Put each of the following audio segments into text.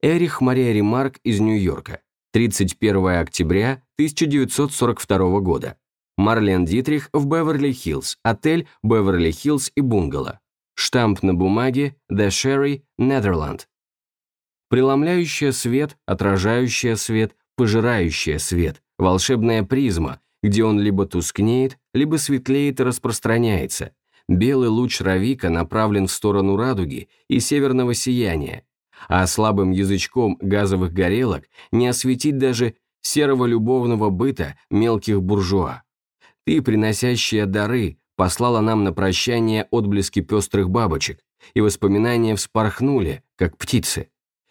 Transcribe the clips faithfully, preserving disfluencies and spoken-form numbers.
Эрих Мария Ремарк из Нью-Йорка. тридцать первого октября тысяча девятьсот сорок второго года. Марлен Дитрих в Беверли-Хиллз, отель Беверли-Хиллз и бунгало. Штамп на бумаге The Sherry, Netherland. Преломляющая свет, отражающая свет, пожирающая свет, волшебная призма, где он либо тускнеет, либо светлеет и распространяется. Белый луч Равика направлен в сторону радуги и северного сияния, а слабым язычком газовых горелок не осветить даже серого любовного быта мелких буржуа. Ты, приносящая дары, послала нам на прощание отблески пестрых бабочек, и воспоминания вспорхнули, как птицы.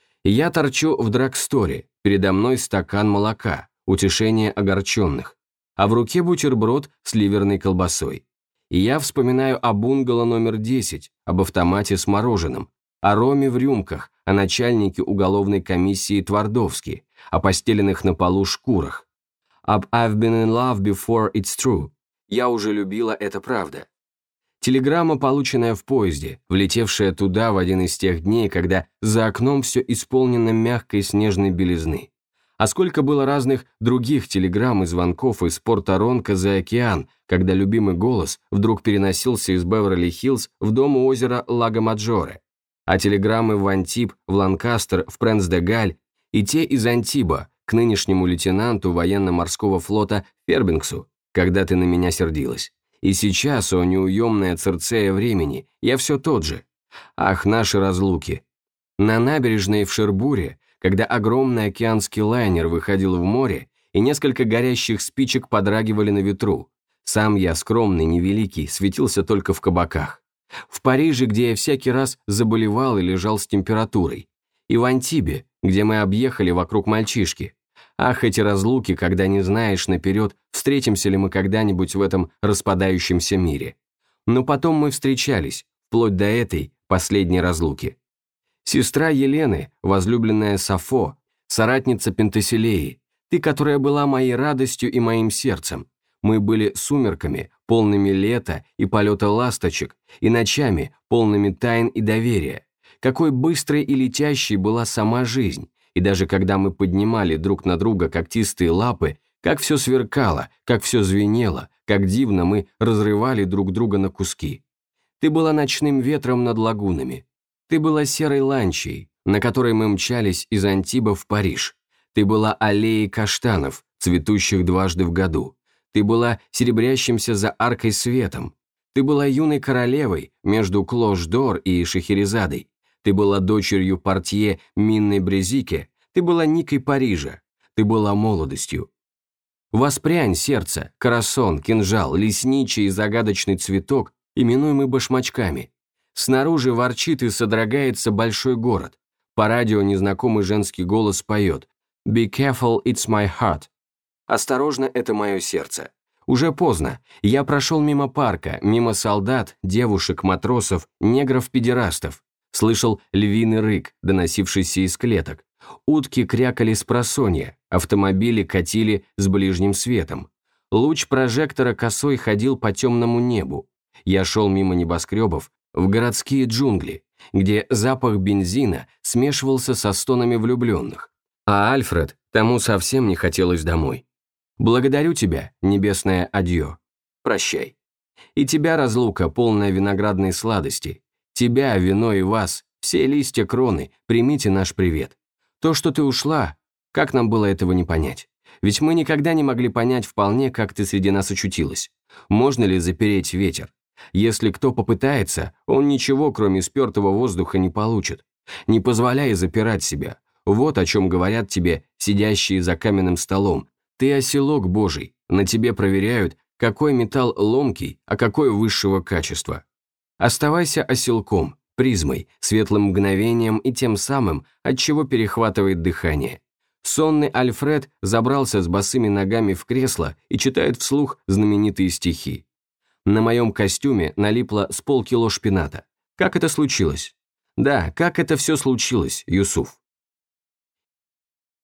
Я торчу в драгсторе, передо мной стакан молока, утешение огорченных, а в руке бутерброд с ливерной колбасой. И я вспоминаю о бунгало номер десять, об автомате с мороженым, о роме в рюмках, о начальнике уголовной комиссии Твардовски, о постеленных на полу шкурах, об «I've been in love before it's true», «Я уже любила, это правда». Телеграмма, полученная в поезде, влетевшая туда в один из тех дней, когда за окном все исполнено мягкой снежной белизны. А сколько было разных других телеграмм и звонков из Порто-Ронко за океан, когда любимый голос вдруг переносился из Беверли-Хиллз в дом у озера Лаго-Маджоре. А телеграммы в Антиб, в Ланкастер, в Пренс-де-Галь и те из Антиба к нынешнему лейтенанту военно-морского флота Фербинксу, когда ты на меня сердилась. И сейчас, о неуемная Цирцея времени, я все тот же. Ах, наши разлуки. На набережной в Шербуре, когда огромный океанский лайнер выходил в море, и несколько горящих спичек подрагивали на ветру, сам я, скромный, невеликий, светился только в кабаках. В Париже, где я всякий раз заболевал и лежал с температурой. И в Антибе, где мы объехали вокруг мальчишки. Ах, эти разлуки, когда не знаешь наперед, встретимся ли мы когда-нибудь в этом распадающемся мире. Но потом мы встречались, вплоть до этой, последней разлуки. Сестра Елены, возлюбленная Сафо, соратница Пентеселеи, ты, которая была моей радостью и моим сердцем. Мы были сумерками, полными лета и полета ласточек, и ночами, полными тайн и доверия. Какой быстрой и летящей была сама жизнь. И даже когда мы поднимали друг на друга когтистые лапы, как все сверкало, как все звенело, как дивно мы разрывали друг друга на куски. Ты была ночным ветром над лагунами. Ты была серой ланчей, на которой мы мчались из Антиба в Париж. Ты была аллеей каштанов, цветущих дважды в году. Ты была серебрящимся за аркой светом. Ты была юной королевой между Клош-Дор и Шахерезадой. Ты была дочерью портье Минной Брезике, ты была Никой Парижа, ты была молодостью. Воспрянь, сердце, карасон, кинжал, лесничий и загадочный цветок, именуемый башмачками. Снаружи ворчит и содрогается большой город. По радио незнакомый женский голос поет «Be careful, it's my heart». Осторожно, это мое сердце. Уже поздно. Я прошел мимо парка, мимо солдат, девушек, матросов, негров-педерастов. Слышал львиный рык, доносившийся из клеток. Утки крякали с просонья, автомобили катили с ближним светом. Луч прожектора косой ходил по темному небу. Я шел мимо небоскребов в городские джунгли, где запах бензина смешивался со стонами влюбленных. А Альфред, тому совсем не хотелось домой. Благодарю тебя, небесное адьё. Прощай. И тебя, разлука, полная виноградной сладости. Тебя, вино и вас, все листья кроны, примите наш привет. То, что ты ушла, как нам было этого не понять? Ведь мы никогда не могли понять вполне, как ты среди нас очутилась. Можно ли запереть ветер? Если кто попытается, он ничего, кроме спертого воздуха, не получит. Не позволяй запирать себя. Вот о чем говорят тебе сидящие за каменным столом. Ты оселок Божий, на тебе проверяют, какой металл ломкий, а какой высшего качества. Оставайся оселком, призмой, светлым мгновением и тем самым, от чего перехватывает дыхание. Сонный Альфред забрался с босыми ногами в кресло и читает вслух знаменитые стихи. На моем костюме налипло с полкило шпината. Как это случилось? Да, как это все случилось, Юсуф?